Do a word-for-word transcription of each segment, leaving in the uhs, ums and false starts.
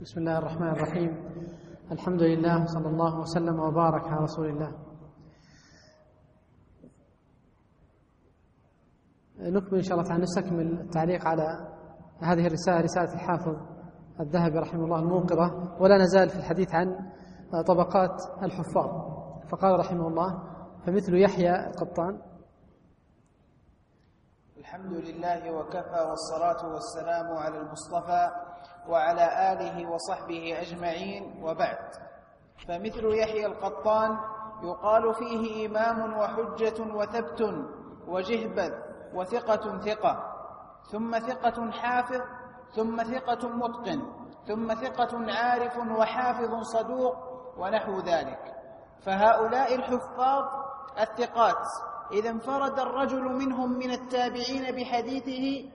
بسم الله الرحمن الرحيم. الحمد لله صلى الله وسلم وبارك على رسول الله. نكمل إن شاء الله تعالى نستكمل التعليق على هذه الرسالة، رسالة الحافظ الذهبي رحمه الله الموقظة، ولا نزال في الحديث عن طبقات الحفاظ. فقال رحمه الله: فمثل يحيى القطان. الحمد لله وكفى، والصلاة والسلام على المصطفى وعلى آله وصحبه أجمعين، وبعد. فمثل يحيى القطان يقال فيه إمام وحجة وثبت وجهبذ وثقة ثقة، ثم ثقة حافظ، ثم ثقة متقن، ثم ثقة عارف وحافظ صدوق، ونحو ذلك. فهؤلاء الحفاظ الثقات إذا انفرد الرجل منهم من التابعين بحديثه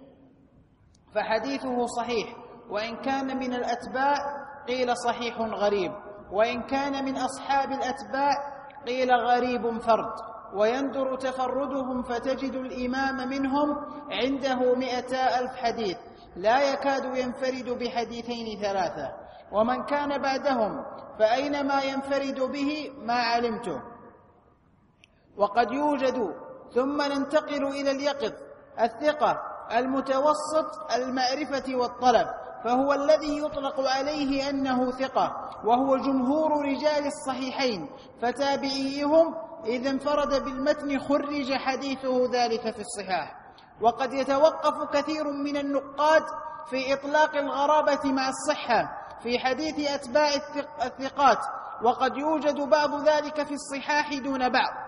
فحديثه صحيح، وإن كان من الأتباع قيل صحيح غريب، وإن كان من أصحاب الأتباع قيل غريب فرد. ويندر تفردهم فتجد الإمام منهم عنده مئتا ألف حديث، لا يكاد ينفرد بحديثين ثلاثة. ومن كان بعدهم فأينما ينفرد به ما علمته. وقد يوجد، ثم ننتقل إلى اليقظ، الثقة المتوسط المعرفة والطلب، فهو الذي يطلق عليه أنه ثقة، وهو جمهور رجال الصحيحين. فتابعيهم إذا انفرد بالمتن خرج حديثه ذلك في الصحاح. وقد يتوقف كثير من النقاد في إطلاق الغرابة مع الصحة في حديث أتباع الثقات، وقد يوجد بعض ذلك في الصحاح دون بعض.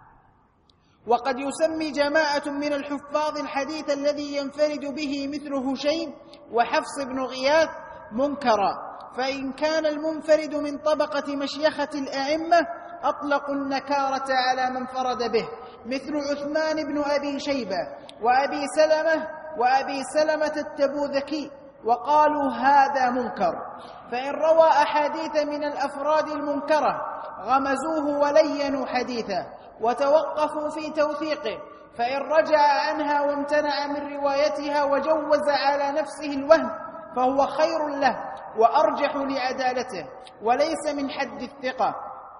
وقد يسمي جماعة من الحفاظ الحديث الذي ينفرد به مثل هشيم وحفص بن غياث منكرا، فإن كان المنفرد من طبقة مشيخة الأئمة أطلقوا النكارة على من فرد به، مثل عثمان بن أبي شيبة وأبي سلمة وأبي سلمة التبوذكي، وقالوا هذا منكر. فإن روى أحاديث من الأفراد المنكرة غمزوه ولينوا حديثه وتوقفوا في توثيقه، فإن رجع عنها وامتنع من روايتها وجوز على نفسه الوهم فهو خير له وأرجح لعدالته. وليس من حد الثقة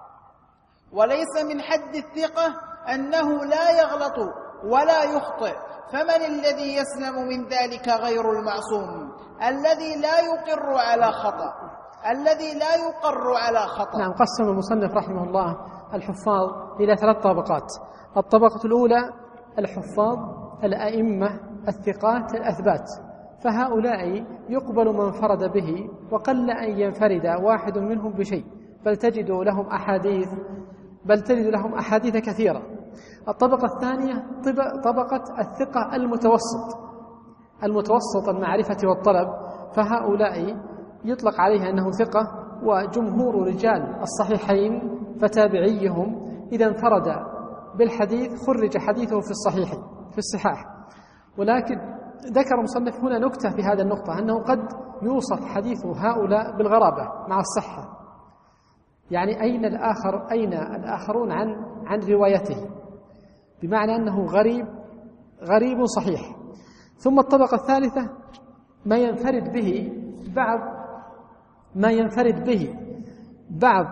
وليس من حد الثقة أنه لا يغلط ولا يخطئ، فمن الذي يسلم من ذلك غير المعصوم الذي لا يقر على خطأ الذي لا يقر على خطأ. نعم. قسم المصنف رحمه الله الحفاظ إلى ثلاث طبقات. الطبقة الأولى الحفاظ الأئمة الثقات الأثبات، فهؤلاء يقبل من فرد به، وقل أن ينفرد واحد منهم بشيء، بل تجد لهم أحاديث بل تجد لهم أحاديث كثيرة. الطبقة الثانية طبقة الثقة المتوسط المتوسط المعرفة والطلب، فهؤلاء يطلق عليها أنه ثقة، وجمهور رجال الصحيحين فتابعيهم إذا انفرد بالحديث خرج حديثه في الصحيح في الصحاح. ولكن ذكر مصنف هنا نكتة في هذا النقطة، أنه قد يوصف حديث هؤلاء بالغرابة مع الصحة، يعني أين الآخر أين الآخرون عن عن روايته، بمعنى أنه غريب غريب صحيح. ثم الطبقة الثالثة ما ينفرد به بعض ما ينفرد به بعض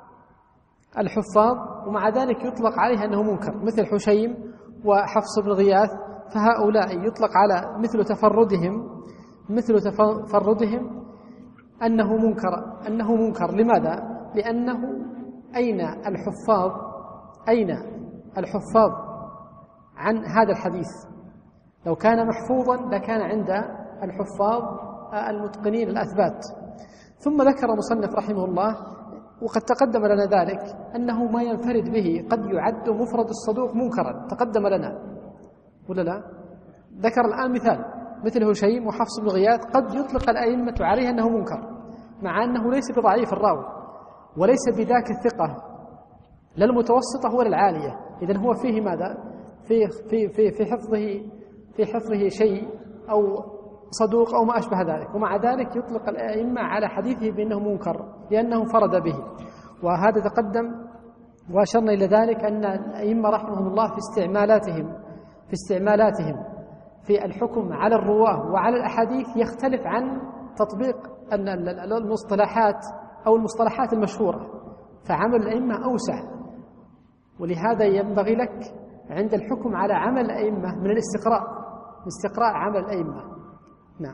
الحفاظ، ومع ذلك يطلق عليه أنه منكر، مثل حشيم وحفص بن غياث، فهؤلاء يطلق على مثل تفردهم مثل تفردهم أنه منكر أنه منكر لماذا؟ لأنه أين الحفاظ أين الحفاظ عن هذا الحديث؟ لو كان محفوظا لكان عند الحفاظ المتقنين الأثبات. ثم ذكر مصنف رحمه الله، وقد تقدم لنا ذلك، أنه ما ينفرد به قد يعد مفرد الصدوق منكرا، تقدم لنا ولا لا؟ ذكر الآن مثال مثل هشيم وحفص بن غياث، قد يطلق الأئمة عليه أنه منكر، مع أنه ليس بضعيف الراوي وليس بذاك الثقة، لا المتوسطة ولا العالية. إذن هو فيه ماذا؟ في في في في حفظه في حفظه شيء أو صدوق أو ما أشبه ذلك، ومع ذلك يطلق الأئمة على حديثه بأنه منكر لأنه فرد به. وهذا تقدم وأشرنا إلى ذلك أن الأئمة رحمهم الله في استعمالاتهم في استعمالاتهم في الحكم على الرواه وعلى الأحاديث يختلف عن تطبيق أن المصطلحات أو المصطلحات المشهورة، فعمل الأئمة أوسع، ولهذا ينبغي لك عند الحكم على عمل الأئمة من الاستقراء، من استقراء عمل الأئمة. نعم.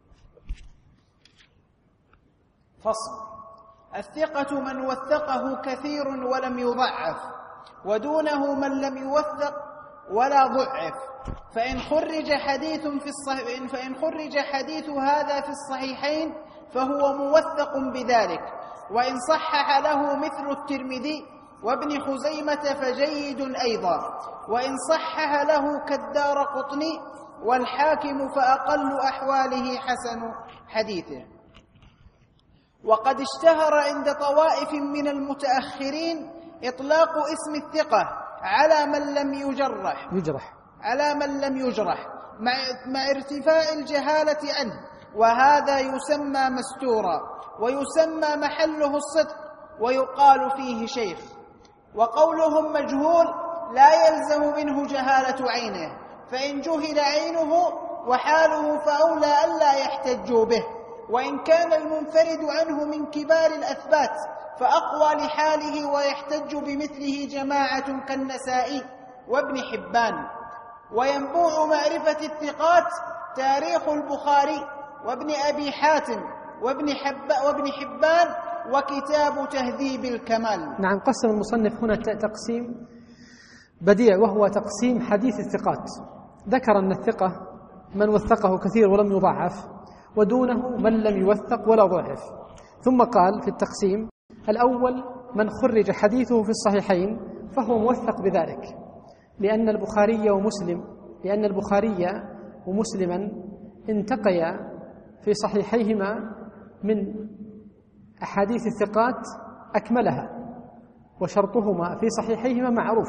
فصل. الثقة من وثقه كثير ولم يضعف، ودونه من لم يوثق ولا ضعف، فإن خرج حديث في الصحيح فإن خرج حديث هذا في الصحيحين فهو موثق بذلك، وإن صحح له مثل الترمذي وابن خزيمة فجيد أيضا، وإن صحح له كالدارقطني والحاكم فأقل أحواله حسن حديثه. وقد اشتهر عند طوائف من المتأخرين إطلاق اسم الثقة على من لم يجرح يجرح على من لم يجرح مع, مع ارتفاع الجهالة عنه، وهذا يسمى مستورا، ويسمى محله الصدق، ويقال فيه شيخ. وقولهم مجهول لا يلزم منه جهالة عينه، فإن جهل عينه وحاله فأولى ألا يحتجوا به، وإن كان المنفرد عنه من كبار الأثبات فأقوى لحاله ويحتج بمثله جماعة كالنسائي وابن حبان. وينبوع معرفة الثقات تاريخ البخاري وابن أبي حاتم وابن, حب وابن حبان وكتاب تهذيب الكمال. نعم. قسم المصنف هنا تقسيم بديع، وهو تقسيم حديث الثقات. ذكر أن الثقة من وثقه كثير ولم يضعف، ودونه من لم يوثق ولا ضعف. ثم قال في التقسيم الأول من خرج حديثه في الصحيحين فهو موثق بذلك، لأن البخاري ومسلم لأن البخاري ومسلما انتقيا في صحيحيهما من أحاديث الثقات أكملها، وشرطهما في صحيحيهما معروف.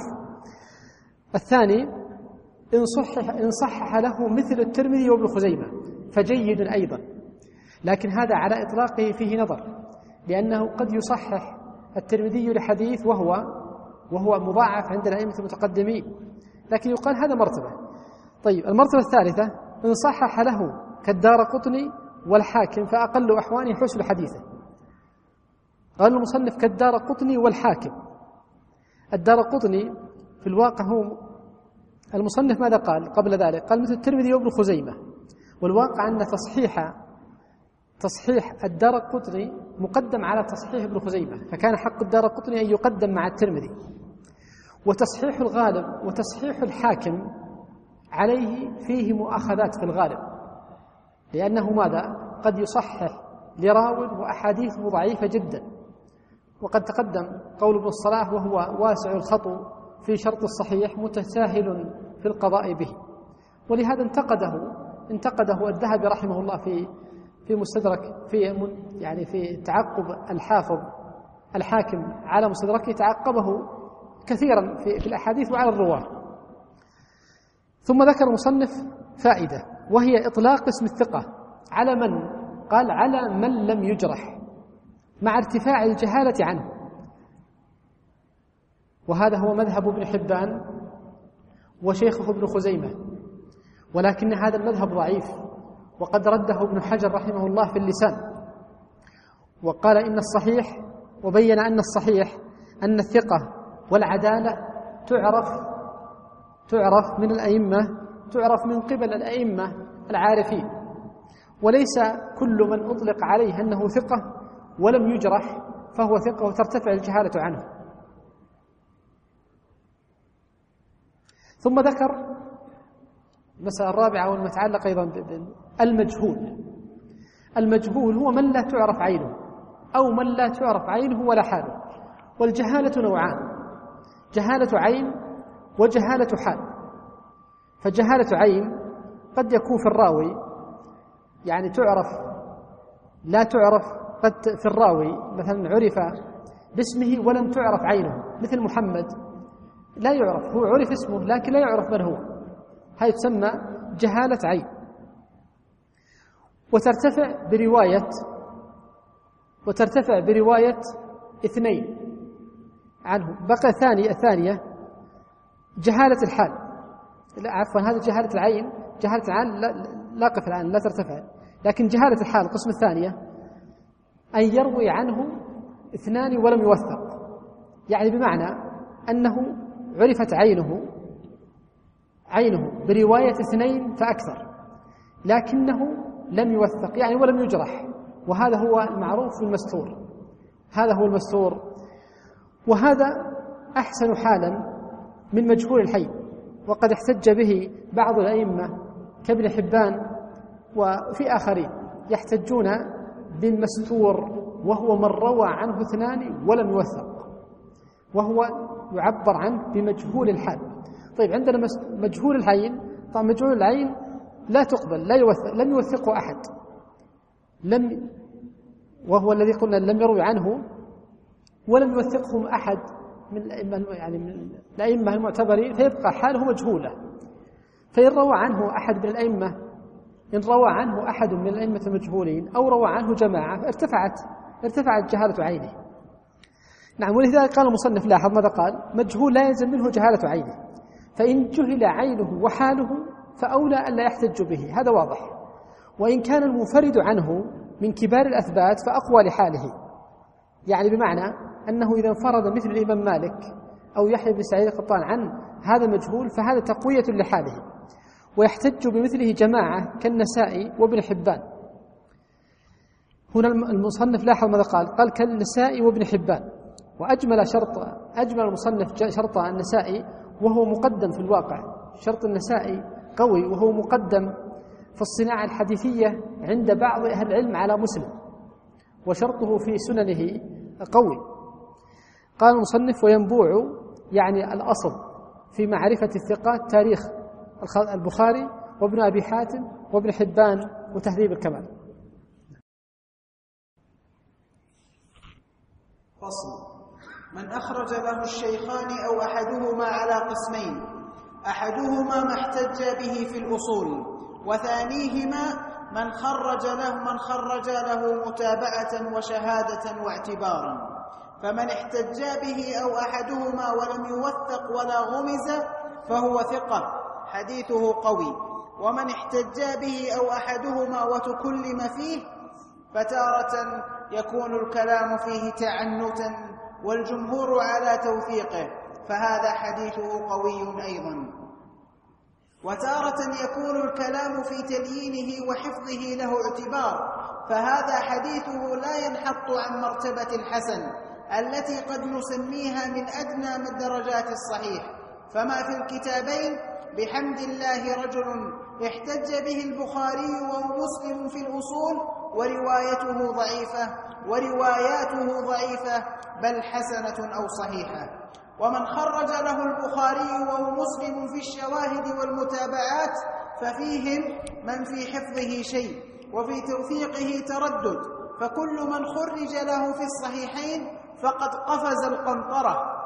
الثاني إن صحح, إن صحح له مثل الترمذي وابن خزيمة فجيد أيضا، لكن هذا على إطلاقه فيه نظر، لأنه قد يصحح الترمذي لحديث وهو وهو مضاعف عند الأئمة المتقدمين، لكن يقال هذا مرتبة. طيب، المرتبة الثالثة إن صحح له كالدارقطني والحاكم فأقل أحوانه حسن حديثه. قال المصنف كالدارقطني والحاكم. الدارقطني في الواقع هو المصنف ماذا قال قبل ذلك؟ قال مثل الترمذي وابن خزيمة، والواقع أن تصحيح تصحيح الدارقطني مقدم على تصحيح ابن خزيمة، فكان حق الدارقطني أن يقدم مع الترمذي. وتصحيح الغالب وتصحيح الحاكم عليه فيه مؤاخذات في الغالب، لأنه ماذا؟ قد يصحح لراو وأحاديثه ضعيفة جدا، وقد تقدم قول ابن الصلاح وهو واسع الخطو في شرط الصحيح متساهل في القضاء به. ولهذا انتقده انتقده الذهبي رحمه الله في في مستدرك في يعني في تعقب الحافظ الحاكم على مستدركه، تعقبه كثيرا في, في الأحاديث وعلى الرواة. ثم ذكر المصنف فائدة، وهي إطلاق اسم الثقة على من؟ قال على من لم يجرح مع ارتفاع الجهالة عنه، وهذا هو مذهب ابن حبان وشيخه ابن خزيمة، ولكن هذا المذهب ضعيف، وقد رده ابن حجر رحمه الله في اللسان، وقال إن الصحيح، وبين أن الصحيح أن الثقة والعدالة تعرف تعرف من الأئمة تعرف من قبل الأئمة العارفين، وليس كل من أطلق عليه أنه ثقة ولم يجرح فهو ثقة وترتفع الجهالة عنه. ثم ذكر المسألة الرابعة والمتعلقة أيضا بالمجهول. المجهول هو من لا تعرف عينه أو من لا تعرف عينه ولا حاله. والجهالة نوعان: جهالة عين وجهالة حال. فجهالة عين قد يكون في الراوي، يعني تعرف لا تعرف، قد في الراوي مثلا عرف باسمه ولم تعرف عينه، مثل محمد لا يعرف، هو عرف اسمه لكن لا يعرف من هو، هذه تسمى جهالة عين. وترتفع برواية وترتفع برواية اثنين عنه. بقى ثاني الثانية جهالة الحال، لا عفوا هذا جهالة العين. جهالة العين لا, لا قف الآن لا ترتفع، لكن جهالة الحال القسم الثانية أن يروي عنه اثنان ولم يوثق، يعني بمعنى أنه عرفت عينه عينه برواية اثنين فأكثر لكنه لم يوثق يعني ولم يجرح، وهذا هو المعروف بالمستور، هذا هو المستور. وهذا أحسن حالا من مجهول الحي، وقد احتج به بعض الأئمة كابن حبان وفي آخرين يحتجون بالمستور وهو من روى عنه اثنان ولم يوثق، وهو يعبر عنه بمجهول الحال. طيب عندنا مجهول العين، طبعا مجهول العين لا تقبل، لا يوثق، لم يوثقه أحد، لم وهو الذي قلنا لم يروي عنه ولم يوثقهم أحد من الأئمة يعني من الأئمة المعتبرين، فيبقى حاله مجهولة. فإن روى عنه أحد من الأئمة إن روى عنه أحد من الأئمة المجهولين أو روى عنه جماعة ارتفعت ارتفعت جهالة عينه. نعم، ولذلك قال المصنف لاحظ ماذا قال: مجهول لا يلزم منه جهالة عينه، فإن جهل عينه وحاله فأولى ألا يحتج به، هذا واضح. وإن كان المنفرد عنه من كبار الأثبات فأقوى لحاله، يعني بمعنى أنه إذا انفرد مثل الإمام مالك أو يحيى بن سعيد القطان عن هذا مجهول فهذا تقوية لحاله، ويحتج بمثله جماعة كالنسائي وابن حبان. هنا المصنف لاحظ ماذا قال: قال كالنسائي وابن حبان، وأجمل شرط أجمل المصنف شرط النسائي وهو مقدم في الواقع. شرط النسائي قوي وهو مقدم في الصناعة الحديثية عند بعض أهل العلم على مسلم، وشرطه في سننه قوي. قال المصنف: وينبوع يعني الأصل في معرفة الثقات تاريخ البخاري وابن أبي حاتم وابن حبان وتهذيب الكمال. فصل: من أخرج له الشيخان أو أحدهما على قسمين: أحدهما ما احتج به في الأصول، وثانيهما من خرج له من خرج له متابعة وشهادة واعتبارا. فمن احتج به أو أحدهما ولم يوثق ولا غمز فهو ثقة حديثه قوي، ومن احتج به أو أحدهما وتكلم فيه فتارة يكون الكلام فيه تعنتا والجمهور على توثيقه فهذا حديثه قوي أيضا، وتارة يكون الكلام في تليينه وحفظه له اعتبار فهذا حديثه لا ينحط عن مرتبة الحسن التي قد نسميها من أدنى درجات الصحيح. فما في الكتابين بحمد الله رجل احتج به البخاري ومسلم في الأصول وروايته ضعيفة ورواياته ضعيفة بل حسنة أو صحيحة، ومن خرج له البخاري ومسلم في الشواهد والمتابعات ففيهم من في حفظه شيء وفي توثيقه تردد، فكل من خرج له في الصحيحين فقد قفز القنطرة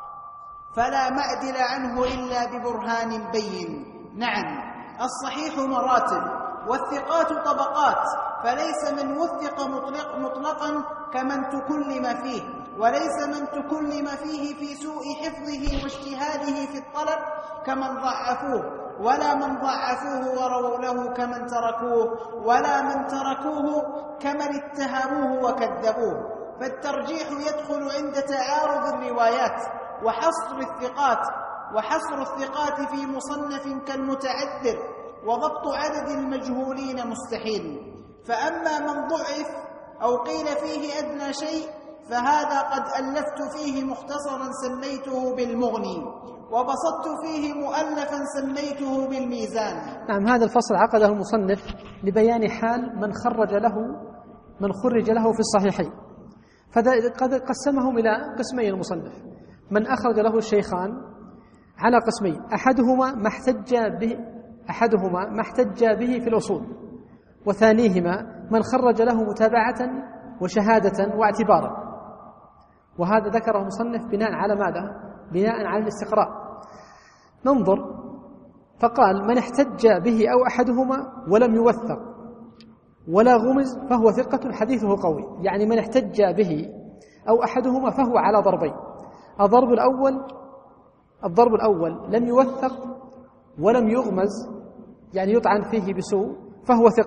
فلا معدل عنه إلا ببرهان بين. نعم، الصحيح مراتب والثقات طبقات، فليس من وثق مطلق مطلقا كمن تكلم فيه، وليس من تكلم فيه في سوء حفظه واجتهاده في الطلب كمن ضعفوه، ولا من ضعفوه ورووا له كمن تركوه، ولا من تركوه كمن اتهموه وكذبوه. فالترجيح يدخل عند تعارض الروايات وحصر الثقات وحصر الثقات في مصنف كالمتعذر، وضبط عدد المجهولين مستحيل. فأما من ضعف أو قيل فيه أدنى شيء فهذا قد ألفت فيه مختصرا سميته بالمغني، وبسطت فيه مؤلفا سميته بالميزان. نعم، هذا الفصل عقده المصنف لبيان حال من خرج له من خرج له في الصحيحين، فقد قسمهم إلى قسمين المصنف: من أخرج له الشيخان على قسمين، أحدهما ما احتج به أحدهما ما احتج به في الأصول، وثانيهما من خرج له متابعة وشهادة واعتبارا. وهذا ذكره المصنف بناء على ماذا؟ بناء على الاستقراء. ننظر، فقال: من احتج به أو أحدهما ولم يوثق ولا غمز فهو ثقة حديثه قوي. يعني من احتج به أو أحدهما فهو على ضربين: الضرب الأول الضرب الأول لم يوثق ولم يغمز، يعني يطعن فيه بسوء، فهو ثقة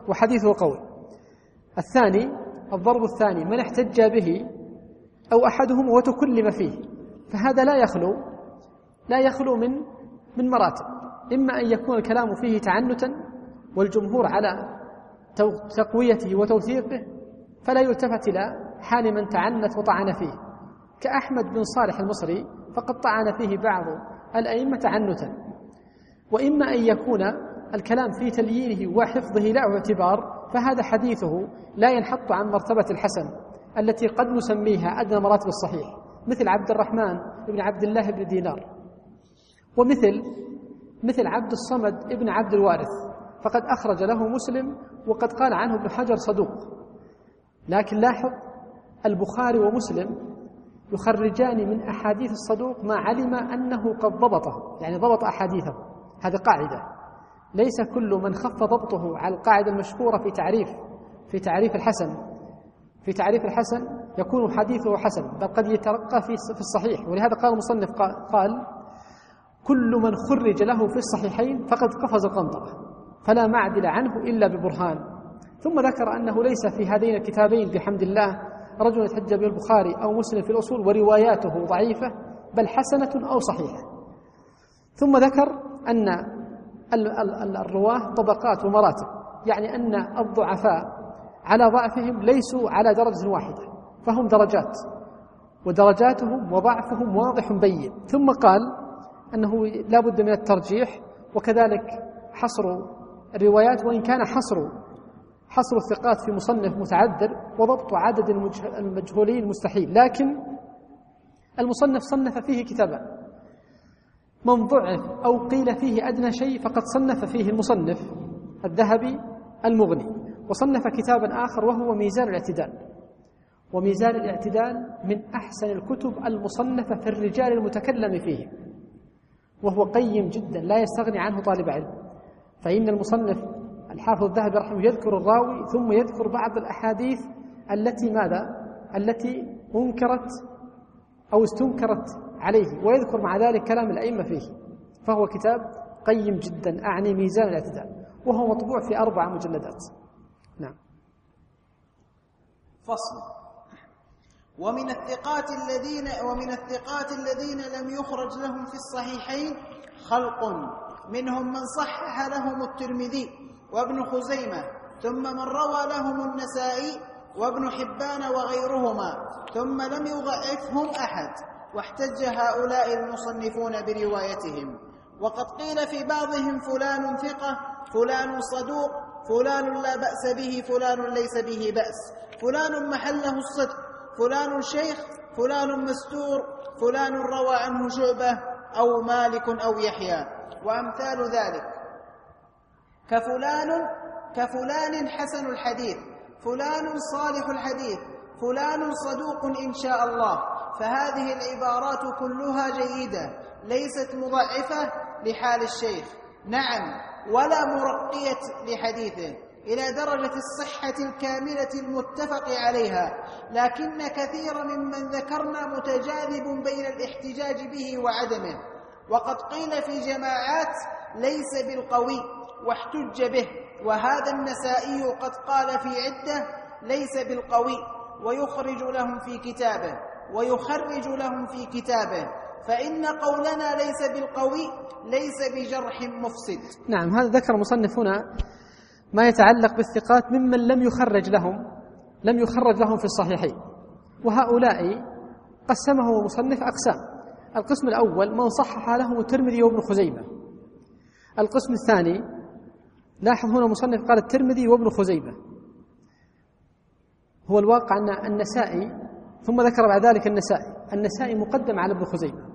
وحديثه قوي. الثاني الضرب الثاني من احتج به أو أحدهم وتكلم فيه، فهذا لا يخلو لا يخلو من من مراتب، إما أن يكون الكلام فيه تعنتا والجمهور على تقويته وتوثيقه فلا يلتفت إلى حال من تعنت وطعن فيه كأحمد بن صالح المصري، فقد طعن فيه بعض الأئمة تعنتا. وإما أن يكون الكلام في تليينه وحفظه لا اعتبار، فهذا حديثه لا ينحط عن مرتبة الحسن التي قد نسميها أدنى مراتب الصحيح، مثل عبد الرحمن بن عبد الله بن دينار، ومثل مثل عبد الصمد بن عبد الوارث، فقد أخرج له مسلم وقد قال عنه ابن حجر صدوق. لكن لاحظ البخاري ومسلم يخرجان من أحاديث الصدوق ما علم أنه قد ضبطه، يعني ضبط أحاديثه. هذه قاعدة، ليس كل من خف ضبطه على القاعدة المشهورة في تعريف في تعريف الحسن في تعريف الحسن يكون حديثه حسن، بل قد يترقى في في الصحيح. ولهذا قال المصنف قال كل من خرج له في الصحيحين فقد قفز القنطرة فلا معدل عنه إلا ببرهان. ثم ذكر أنه ليس في هذين الكتابين بحمد الله رجل يتحجى به البخاري أو مسلم في الأصول ورواياته ضعيفة، بل حسنة أو صحيحة. ثم ذكر أن الرواه طبقات ومراتب، يعني أن الضعفاء على ضعفهم ليسوا على درجة واحدة، فهم درجات، ودرجاتهم وضعفهم واضح بين. ثم قال أنه لا بد من الترجيح، وكذلك حصر الروايات، وإن كان حصر حصر الثقات في مصنف متعذر وضبط عدد المجهولين مستحيل، لكن المصنف صنف فيه كتابا، من ضعف أو قيل فيه أدنى شيء فقد صنف فيه المصنف الذهبي المغني، وصنف كتابا آخر وهو ميزان الاعتدال. وميزان الاعتدال من أحسن الكتب المصنفة في الرجال المتكلم فيه، وهو قيم جدا لا يستغني عنه طالب علم. فإن المصنف الحافظ الذهبي رحمه يذكر الراوي ثم يذكر بعض الأحاديث التي ماذا التي أنكرت أو استنكرت عليه، ويذكر مع ذلك كلام الأئمة فيه. فهو كتاب قيم جدا، أعني ميزان الاعتدال، وهو مطبوع في أربع مجلدات. نعم. فصل. ومن الثقات الذين ومن الثقات الذين لم يخرج لهم في الصحيحين خلق، منهم من صحح لهم الترمذي وابن خزيمة، ثم من روى لهم النسائي وابن حبان وغيرهما، ثم لم يضعفهم أحد، واحتج هؤلاء المصنفون بروايتهم. وقد قيل في بعضهم فلان ثقة، فلان صدوق، فلان لا بأس به، فلان ليس به بأس، فلان محله الصدق، فلان شيخ، فلان مستور، فلان روى عنه شعبة أو مالك أو يحيى، وأمثال ذلك، كفلان كفلان حسن الحديث، فلان صالح الحديث، فلان صدوق إن شاء الله. فهذه العبارات كلها جيدة، ليست مضعفة لحال الشيخ، نعم، ولا مرقية لحديثه إلى درجة الصحة الكاملة المتفق عليها، لكن كثير ممن ذكرنا متجاذب بين الاحتجاج به وعدمه. وقد قيل في جماعات ليس بالقوي واحتج به، وهذا النسائي قد قال في عدة ليس بالقوي، ويخرج لهم في كتابه ويخرج لهم في كتابه فإن قولنا ليس بالقوي ليس بجرح مفسد. نعم، هذا ذكر المصنف هنا ما يتعلق بالثقات ممن لم يخرج لهم لم يخرج لهم في الصحيحين، وهؤلاء قسمه المصنف أقسام. القسم الأول من صحح لهم الترمذي وابن خزيمة. القسم الثاني، لاحظ هنا المصنف قال الترمذي وابن خزيمة، هو الواقع أن النسائي، ثم ذكر بعد ذلك النسائي النسائي مقدم على ابن خزيمة.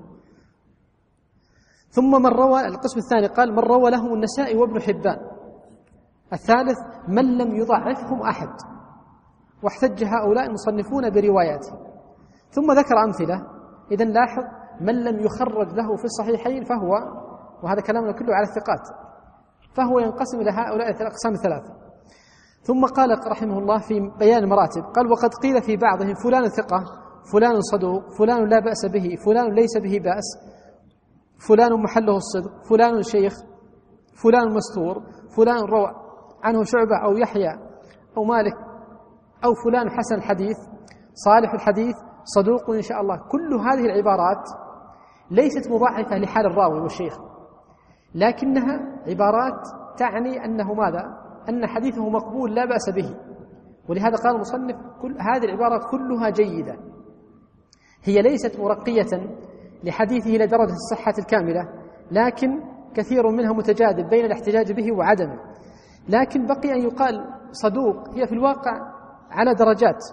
ثم من روى، القسم الثاني قال من روى لهم النسائي وابن حبان. الثالث من لم يضعفهم أحد، واحتج هؤلاء المصنفون برواياته. ثم ذكر أمثلة. إذن لاحظ من لم يخرج له في الصحيحين فهو، وهذا كلامنا كله على الثقات، فهو ينقسم إلى هؤلاء الأقسام الثلاثة. ثم قال رحمه الله في بيان المراتب، قال وقد قيل في بعضهم فلان ثقة، فلان صدوق، فلان لا بأس به، فلان ليس به بأس، فلان محله الصدق، فلان شيخ، فلان مستور، فلان روى عنه شعبة أو يحيى أو مالك أو فلان حسن الحديث صالح الحديث صدوق إن شاء الله. كل هذه العبارات ليست مضاعفة لحال الراوي والشيخ، لكنها عبارات تعني أنه ماذا؟ أن حديثه مقبول لا بأس به. ولهذا قال المصنف كل هذه العبارات كلها جيدة، هي ليست مرقية لحديثه إلى درجة الصحة الكاملة، لكن كثير منها متجاذب بين الاحتجاج به وعدمه. لكن بقي أن يقال صدوق، هي في الواقع على درجات.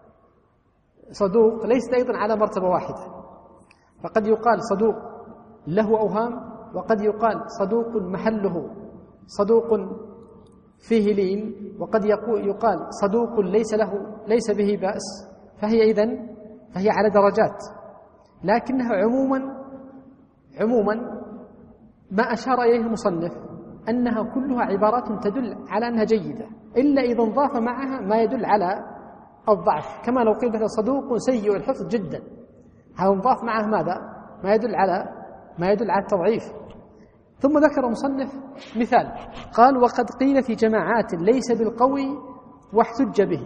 صدوق ليست أيضا على مرتبة واحدة، فقد يقال صدوق له أوهام، وقد يقال صدوق محله صدوق فيه لين، وقد يقال صدوق ليس له ليس به بأس. فهي إذن فهي على درجات، لكنها عموما عموما ما أشار إليه المصنف أنها كلها عبارات تدل على أنها جيدة، إلا إذا انضاف معها ما يدل على الضعف، كما لو قيل مثلا صدوق سيء الحفظ جدا، هذا انضاف معه ماذا؟ ما يدل على ما يدل على التضعيف. ثم ذكر مصنف مثال، قال: وقد قيل في جماعات ليس بالقوي واحتج به.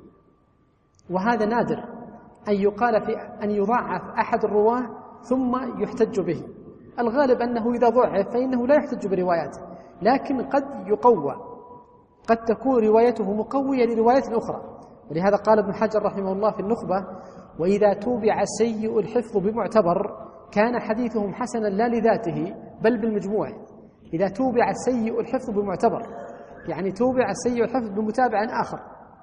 وهذا نادر أن يقال في أن يضعف أحد الرواه ثم يحتج به. الغالب أنه إذا ضعف فإنه لا يحتج برواياته، لكن قد يقوى، قد تكون روايته مقوية لروايات أخرى. ولهذا قال ابن حجر رحمه الله في النخبة: وإذا توبع سيء الحفظ بمعتبر كان حديثهم حسنا لا لذاته بل بالمجموع. إذا توبع السيء الحفظ بمعتبر، يعني توبع السيء الحفظ بمتابع آخر.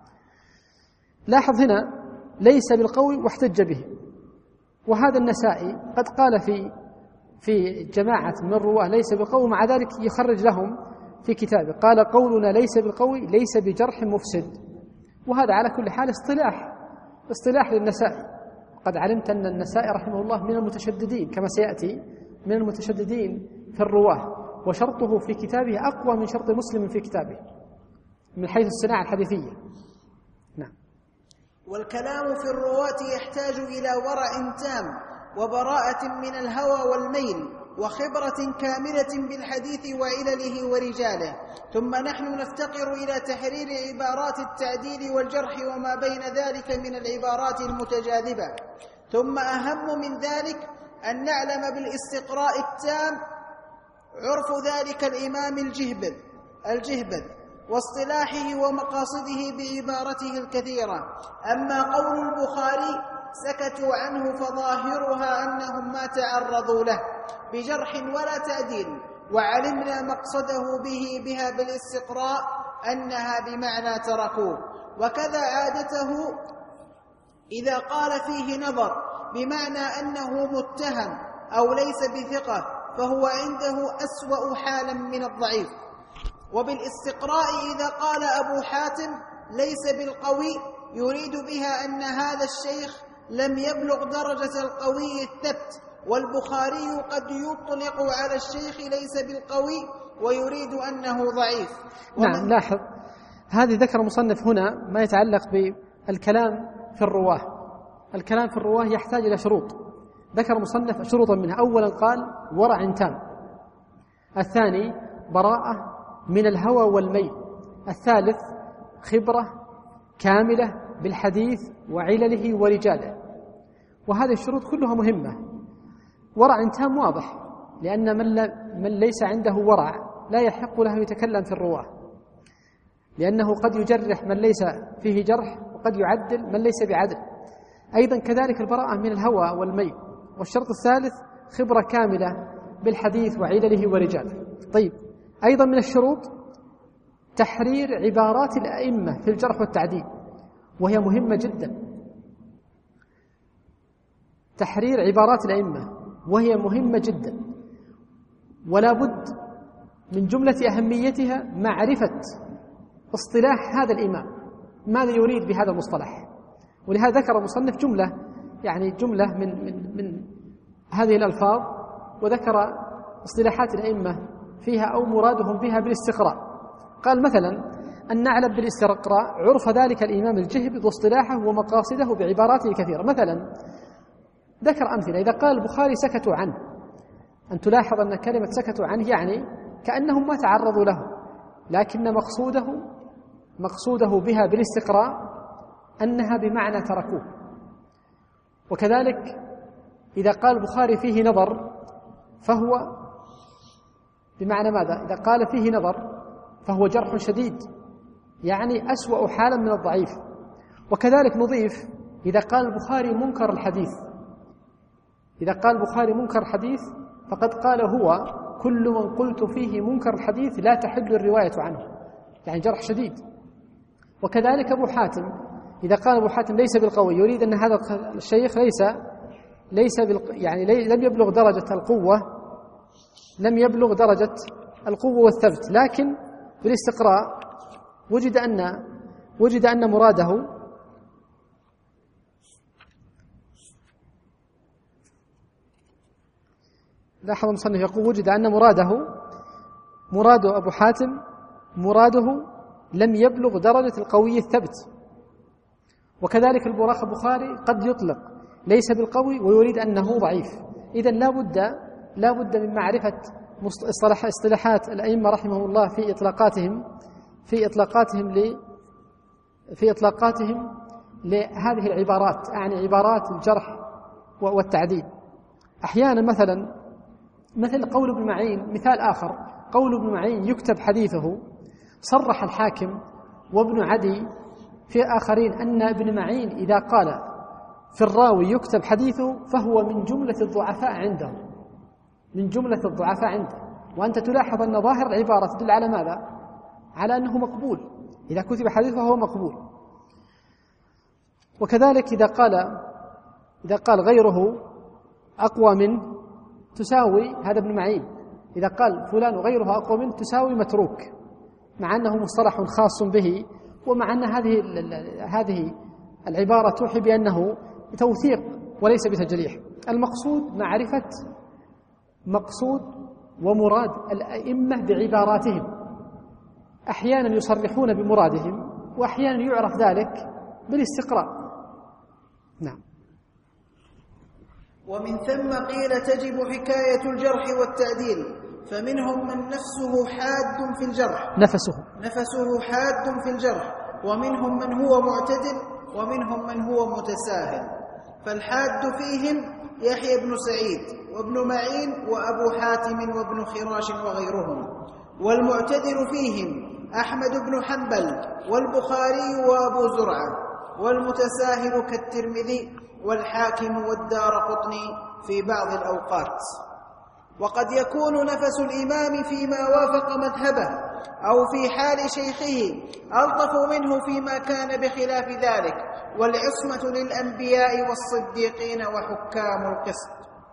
لاحظ هنا ليس بالقوي واحتج به. وهذا النسائي قد قال في في جماعة من الرواه ليس بالقوي، مع ذلك يخرج لهم في كتابه قال: قولنا ليس بالقوي ليس بجرح مفسد. وهذا على كل حال اصطلاح اصطلاح للنسائي. قد علمت أن النسائي رحمه الله من المتشددين كما سيأتي، من المتشددين في الرواه، وشرطه في كتابه أقوى من شرط مسلم في كتابه من حيث الصناعة الحديثية. نعم. والكلام في الرواة يحتاج إلى ورع تام وبراءة من الهوى والميل وخبرة كاملة بالحديث وعلله ورجاله. ثم نحن نفتقر إلى تحرير عبارات التعديل والجرح وما بين ذلك من العبارات المتجاذبة. ثم أهم من ذلك أن نعلم بالاستقراء التام عرف ذلك الإمام الجهبذ الجهبذ واصطلاحه ومقاصده بعبارته الكثيرة. أما قول البخاري سكتوا عنه فظاهرها أنهم ما تعرضوا له بجرح ولا تعديل، وعلمنا مقصده به بها بالاستقراء أنها بمعنى تركوه. وكذا عادته إذا قال فيه نظر بمعنى أنه متهم أو ليس بثقة فهو عنده أسوأ حالا من الضعيف. وبالاستقراء إذا قال أبو حاتم ليس بالقوي يريد بها أن هذا الشيخ لم يبلغ درجة القوي الثبت، والبخاري قد يطلق على الشيخ ليس بالقوي ويريد أنه ضعيف. نعم. لاحظ هذه ذكر مصنف هنا ما يتعلق بالكلام في الرواه. الكلام في الرواه يحتاج إلى شروط، ذكر مصنف شروطا منها. أولا قال ورع تام، الثاني براءة من الهوى والميل، الثالث خبرة كاملة بالحديث وعلله ورجاله. وهذه الشروط كلها مهمة. ورع تام واضح، لأن من, من ليس عنده ورع لا يحق له يتكلم في الرواه، لأنه قد يجرح من ليس فيه جرح وقد يعدل من ليس بعدل. أيضا كذلك البراءة من الهوى والميل. والشرط الثالث خبرة كاملة بالحديث وعلله ورجاله. طيب، أيضا من الشروط تحرير عبارات الأئمة في الجرح والتعديل، وهي مهمة جدا. تحرير عبارات الأئمة وهي مهمة جدا، ولا بد من جملة أهميتها معرفة اصطلاح هذا الإمام، ماذا يريد بهذا المصطلح. ولهذا ذكر المصنف جملة يعني جملة من, من, من هذه الألفاظ، وذكر اصطلاحات الأئمة فيها أو مرادهم بها بالاستقراء. قال مثلا أن نعلم بالاستقراء عرف ذلك الإمام الجهبذ واصطلاحه ومقاصده بعباراته الكثيرة. مثلا ذكر أمثلة، إذا قال البخاري سكتوا عنه، أن تلاحظ أن كلمة سكتوا عنه يعني كأنهم ما تعرضوا له، لكن مقصوده مقصوده بها بالاستقراء أنها بمعنى تركوه. وكذلك إذا قال البخاري فيه نظر فهو بمعنى ماذا؟ إذا قال فيه نظر فهو جرح شديد، يعني أسوأ حالا من الضعيف. وكذلك نضيف إذا قال البخاري منكر الحديث، إذا قال البخاري منكر الحديث فقد قال هو كل من قلت فيه منكر الحديث لا تحل الرواية عنه، يعني جرح شديد. وكذلك أبو حاتم إذا قال أبو حاتم ليس بالقوي يريد أن هذا الشيخ ليس ليس بالق... يعني لي... لم يبلغ درجة القوة لم يبلغ درجة القوة والثبت، لكن بالاستقراء وجد أن وجد أن مراده لاحظ المصنف يقول وجد أن مراده مراد أبو حاتم مراده لم يبلغ درجة القوي الثبت. وكذلك البراق البخاري قد يطلق ليس بالقوي ويريد أنه ضعيف. إذن لا بد لا بد من معرفة اصطلاح اصطلاحات الأئمة رحمهم الله في إطلاقاتهم في إطلاقاتهم ل في إطلاقاتهم لهذه العبارات، يعني عبارات الجرح والتعديل. أحيانا مثلا مثل قول ابن معين، مثال آخر قول ابن معين يكتب حديثه، صرح الحاكم وابن عدي في آخرين أن ابن معين إذا قال في الراوي يكتب حديثه فهو من جملة الضعفاء عنده، من جملة الضعفاء عنده. وأنت تلاحظ أن ظاهر العبارة تدل على ماذا؟ على أنه مقبول، إذا كتب حديثه فهو مقبول. وكذلك إذا قال إذا قال غيره أقوى منه تساوي، هذا ابن معين إذا قال فلان غيره أقوى منه تساوي متروك، مع أنه مصطلح خاص به، ومع أن هذه هذه العبارة توحي بأنه توثيق وليس بتجريح. المقصود معرفة مقصود ومراد الأئمة بعباراتهم، أحيانا يصرحون بمرادهم وأحيانا يعرف ذلك بالاستقراء. نعم. ومن ثم قيل تجب حكاية الجرح والتعديل، فمنهم من نفسه حاد في الجرح نفسه نفسه حاد في الجرح ومنهم من هو معتدل ومنهم من هو متساهل. فالحاد فيهم يحيى بن سعيد وابن معين وأبو حاتم وابن خراش وغيرهم، والمعتدل فيهم أحمد بن حنبل والبخاري وأبو زرعة، والمتساهل كالترمذي والحاكم والدارقطني في بعض الأوقات. وقد يكون نفس الإمام فيما وافق مذهبه أو في حال شيخه ألطف منه فيما كان بخلاف ذلك، والعصمة للأنبياء والصديقين وحكام القسط.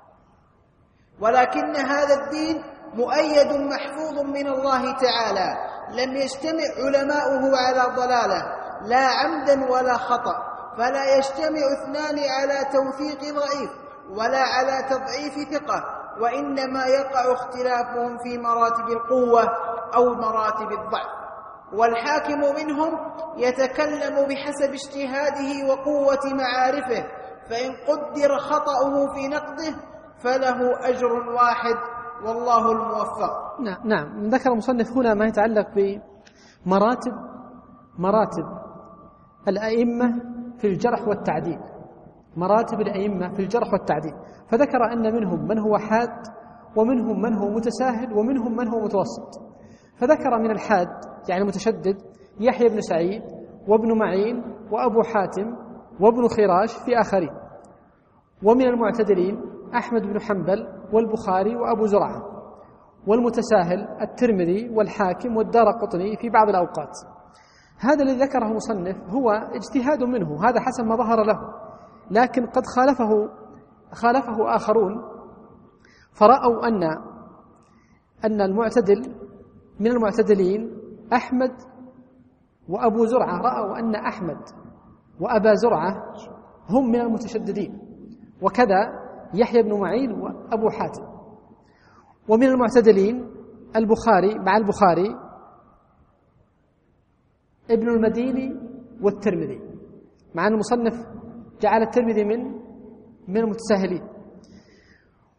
ولكن هذا الدين مؤيد محفوظ من الله تعالى، لم يجتمع علماؤه على ضلاله لا عمدا ولا خطأ، فلا يجتمع اثنان على توثيق ضعيف ولا على تضعيف ثقة، وإنما يقع اختلافهم في مراتب القوة أو مراتب الضعف. والحاكم منهم يتكلم بحسب اجتهاده وقوة معارفه، فإن قدر خطأه في نقده فله أجر واحد والله الموفق. نعم نعم. ذكر المصنف هنا ما يتعلق بمراتب مراتب الأئمة في الجرح والتعديل، مراتب الأئمة في الجرح والتعديل، فذكر أن منهم من هو حاد ومنهم من هو متساهل ومنهم من هو متوسط. فذكر من الحاد يعني متشدد يحيى بن سعيد وابن معين وأبو حاتم وابن خراش في آخرين، ومن المعتدلين أحمد بن حنبل والبخاري وأبو زرعة، والمتساهل الترمذي والحاكم والدارقطني في بعض الأوقات. هذا الذي ذكره المصنف هو اجتهاد منه، هذا حسب ما ظهر له، لكن قد خالفه خالفه آخرون فرأوا أن أن المعتدل من المعتدلين أحمد وأبو زرعة، رأوا أن أحمد وأبا زرعة هم من المتشددين، وكذا يحيى بن معين وأبو حاتم. ومن المعتدلين البخاري مع البخاري ابن المديني والترمذي، مع أن المصنف جعل الترمذي من من المتساهلين.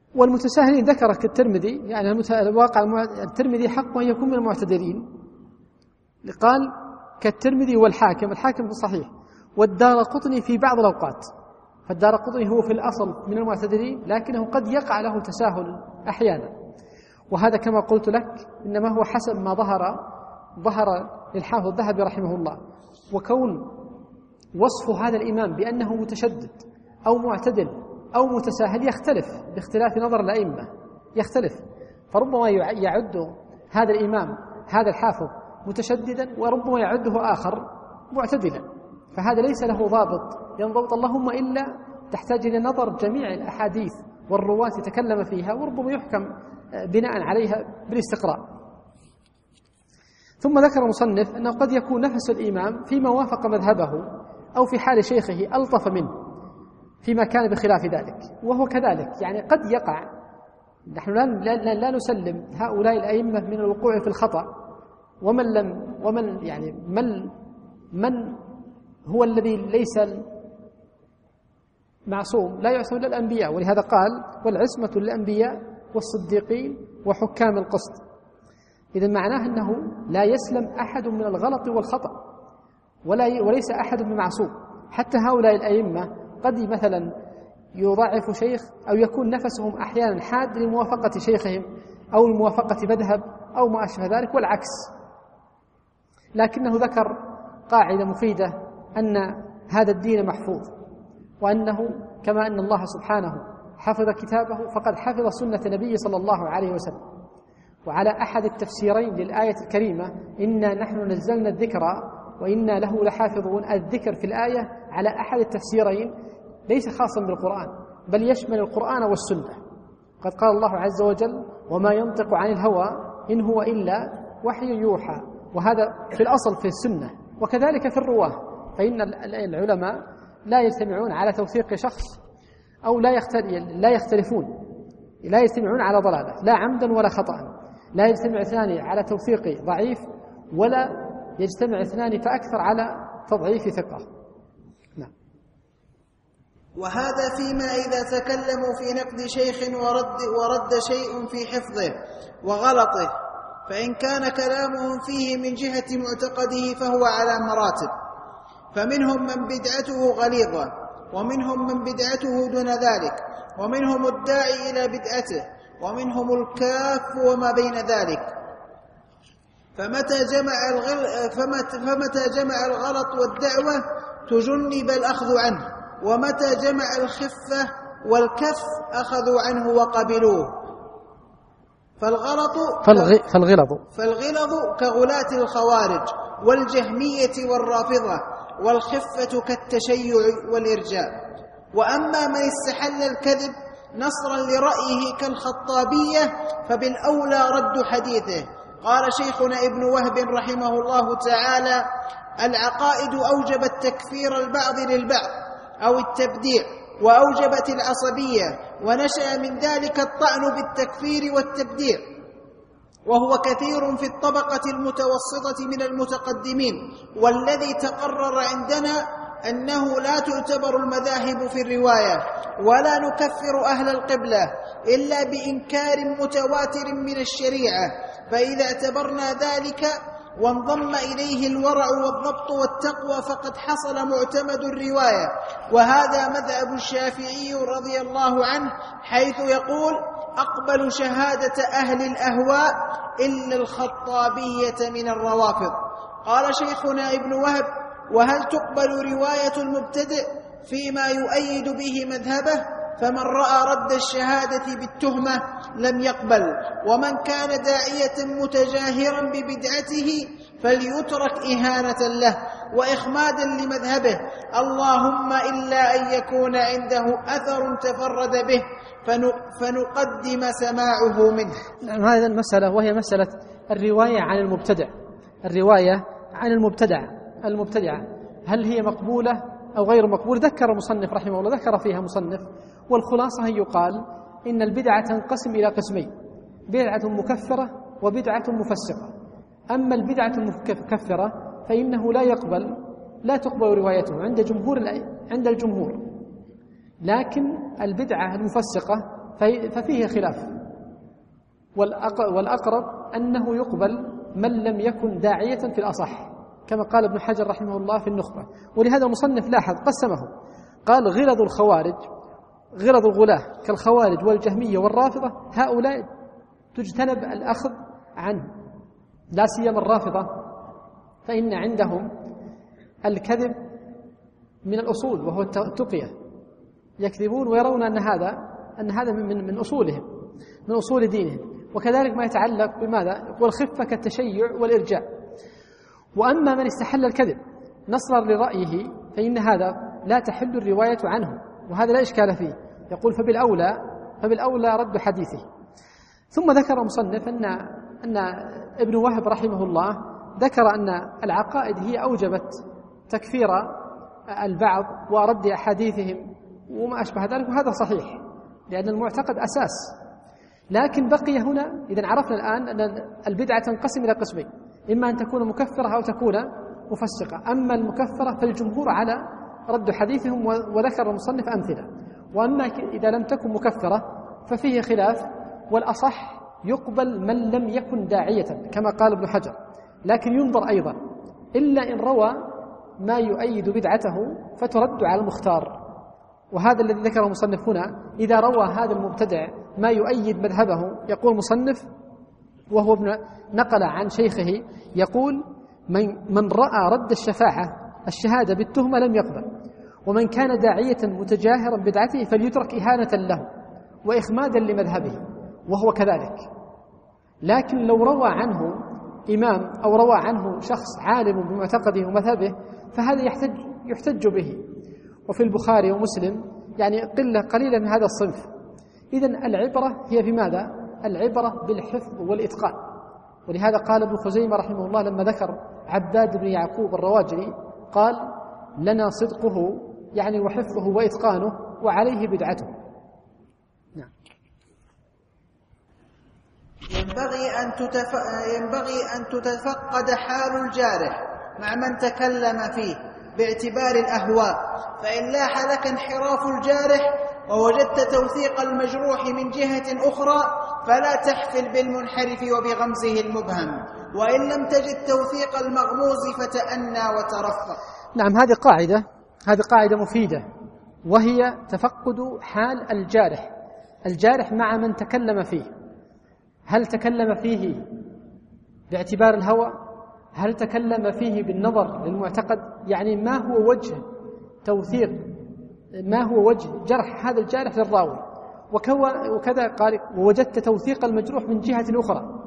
والمتساهلين ذكر الترمذي، يعني الواقع الترمذي حق أن يكون من المعتدلين، قال كالترمذي والحاكم، الحاكم في الصحيح، والدارقطني في بعض الأوقات. فالدارقطني هو في الأصل من المعتدلين، لكنه قد يقع له تساهل أحيانا، وهذا كما قلت لك إنما هو حسب ما ظهر ظهر للحافظ الذهبي رحمه الله. وكون وصف هذا الإمام بأنه متشدد أو معتدل أو متساهل يختلف باختلاف نظر الأئمة، يختلف، فربما يعد هذا الإمام هذا الحافظ متشددا وربما يعده آخر معتدلا، فهذا ليس له ضابط ينضبط، اللهم إلا تحتاج إلى نظر جميع الأحاديث والرواة تكلم فيها، وربما يحكم بناء عليها بالاستقراء. ثم ذكر المصنف أنه قد يكون نفس الإمام فيما وافق مذهبه أو في حال شيخه ألطف منه فيما كان بخلاف ذلك، وهو كذلك، يعني قد يقع. نحن لا, لا, لا نسلم هؤلاء الأئمة من الوقوع في الخطأ، ومن لم ومن يعني من من هو الذي ليس معصوم لا يعصم إلا الأنبياء، ولهذا قال والعصمة للأنبياء والصديقين وحكام القسط. إذا معناه أنه لا يسلم أحد من الغلط والخطأ، ولا وليس أحد بمعصوم. حتى هؤلاء الأئمة قد مثلا يضعف شيخ أو يكون نفسهم أحيانا حاد لموافقة شيخهم أو لموافقة مذهب أو ما أشبه ذلك والعكس، لكنه ذكر قاعدة مفيدة أن هذا الدين محفوظ، وأنه كما أن الله سبحانه حفظ كتابه فقد حفظ سنة نبيه صلى الله عليه وسلم. وعلى أحد التفسيرين للآية الكريمة إنا نحن نزلنا الذكر وإنا له لحافظون، الذكر في الآية على أحد التفسيرين ليس خاصا بالقرآن بل يشمل القرآن والسنة. قد قال الله عز وجل وما ينطق عن الهوى إن هو إلا وحي يوحى، وهذا في الأصل في السنة. وكذلك في الرواه، فإن العلماء لا يجتمعون على توثيق شخص أو لا لا يختلفون، لا يجتمعون على ضلالة لا عمدا ولا خطأ، لا يجتمع اثنان على توثيق ضعيف ولا يجتمع اثنان فأكثر على تضعيف ثقة. نعم. وهذا فيما إذا تكلموا في نقد شيخ ورد, ورد شيء في حفظه وغلطه، فإن كان كلامهم فيه من جهة معتقده فهو على مراتب، فمنهم من بدعته غليظة، ومنهم من بدعته دون ذلك، ومنهم الداعي إلى بدعته، ومنهم الكاف وما بين ذلك. فمتى جمع الغل فمتى جمع الغلط والدعوة تجنب الأخذ عنه، ومتى جمع الخفة والكف أخذوا عنه وقبلوه. فالغلط فالغلظ فالغلظ كغلاة الخوارج والجهمية والرافضة، والخفة كالتشيع والإرجاء. وأما من استحل الكذب نصرا لرأيه كالخطابية فبالأولى رد حديثه. قال شيخنا ابن وهب رحمه الله تعالى العقائد أوجبت تكفير البعض للبعض أو التبديع، وأوجبت العصبية، ونشأ من ذلك الطعن بالتكفير والتبديع، وهو كثير في الطبقة المتوسطة من المتقدمين. والذي تقرر عندنا أنه لا تعتبر المذاهب في الرواية، ولا نكفر أهل القبلة إلا بإنكار متواتر من الشريعة. فإذا اعتبرنا ذلك وانضم إليه الورع والضبط والتقوى فقد حصل معتمد الرواية. وهذا مذهب الشافعي رضي الله عنه، حيث يقول أقبل شهادة أهل الأهواء إلا الخطابية من الروافض. قال شيخنا ابن وهب وهل تقبل رواية المبتدئ فيما يؤيد به مذهبه؟ فمن رأى رد الشهادة بالتهمة لم يقبل، ومن كان داعية متجاهرا ببدعته فليترك إهانة له وإخمادا لمذهبه، اللهم إلا أن يكون عنده أثر تفرد به فنقدم سماعه منه. نعم، هذه المسألة وهي مسألة الرواية عن المبتدع. الرواية عن المبتدع المبتدعة هل هي مقبولة أو غير مقبول؟ ذكر مصنف رحمه الله ذكر فيها مصنف، والخلاصة هي يقال إن البدعة تنقسم إلى قسمين: بدعة مكفرة وبدعة مفسقة. أما البدعة المكفرة فإنه لا يقبل لا تقبل روايته عند جمهور عند الجمهور، لكن البدعة المفسقة ففيه خلاف، والأقرب أنه يقبل من لم يكن داعية في الأصح، كما قال ابن حجر رحمه الله في النخبة. ولهذا المصنف لاحظ قسمه، قال غلظ الخوارج، غلظ الغلاة كالخوارج والجهمية والرافضة، هؤلاء تجتنب الأخذ عنه، لا سيما الرافضة، فإن عندهم الكذب من الأصول وهو التقية، يكذبون ويرون أن هذا أن هذا من من أصولهم، من أصول دينهم. وكذلك ما يتعلق بماذا؟ والخفة كالتشيع والإرجاء. وأما من استحل الكذب نصرا لرأيه فإن هذا لا تحل الرواية عنه، وهذا لا إشكال فيه. يقول فبالأولى فبالأولى رد حديثه. ثم ذكر مصنف أن أن ابن وهب رحمه الله ذكر أن العقائد هي أوجبت تكفير البعض ورد أحاديثهم وما أشبه ذلك، وهذا صحيح لأن المعتقد أساس. لكن بقي هنا، إذا عرفنا الآن أن البدعة تنقسم إلى قسمين، إما أن تكون مكفرة أو تكون مفسقة. أما المكفرة فالجمهور على رد حديثهم وذكر المصنف أمثلة، وأما إذا لم تكن مكفرة ففيه خلاف، والأصح يقبل من لم يكن داعية كما قال ابن حجر، لكن ينظر أيضا إلا إن روى ما يؤيد بدعته فترد على المختار. وهذا الذي ذكره المصنف هنا، إذا روى هذا المبتدع ما يؤيد مذهبه، يقول المصنف وهو ابن نقل عن شيخه، يقول من, من رأى رد الشفاعة الشهادة بالتهمة لم يقبل، ومن كان داعية متجاهرا بدعته فليترك إهانة له وإخمادا لمذهبه، وهو كذلك. لكن لو روى عنه إمام أو روى عنه شخص عالم بمعتقده ومذهبه فهذا يحتج, يحتج به. وفي البخاري ومسلم يعني قلة قليلة من هذا الصنف. إذن العبرة هي بماذا؟ العبرة بالحفظ والإتقان. ولهذا قال ابن خزيمة رحمه الله لما ذكر عباد بن يعقوب الرواجري قال لنا صدقه يعني وحفظه وإتقانه وعليه بدعته. نعم. ينبغي أن, تتف... ينبغي أن تتفقد حال الجارح مع من تكلم فيه باعتبار الأهواء، فإن لاح لك انحراف الجارح ووجدت توثيق المجروح من جهة أخرى فلا تحفل بالمنحرف وبغمزه المبهم، وإن لم تجد توثيق المغموز فتأنى وترفق. نعم، هذه قاعدة هذه قاعدة مفيدة، وهي تفقد حال الجارح الجارح مع من تكلم فيه. هل تكلم فيه باعتبار الهوى؟ هل تكلم فيه بالنظر للمعتقد؟ يعني ما هو وجه توثيق، ما هو وجه جرح هذا الجارح للراوي؟ وكذا قال ووجدت توثيق المجروح من جهة أخرى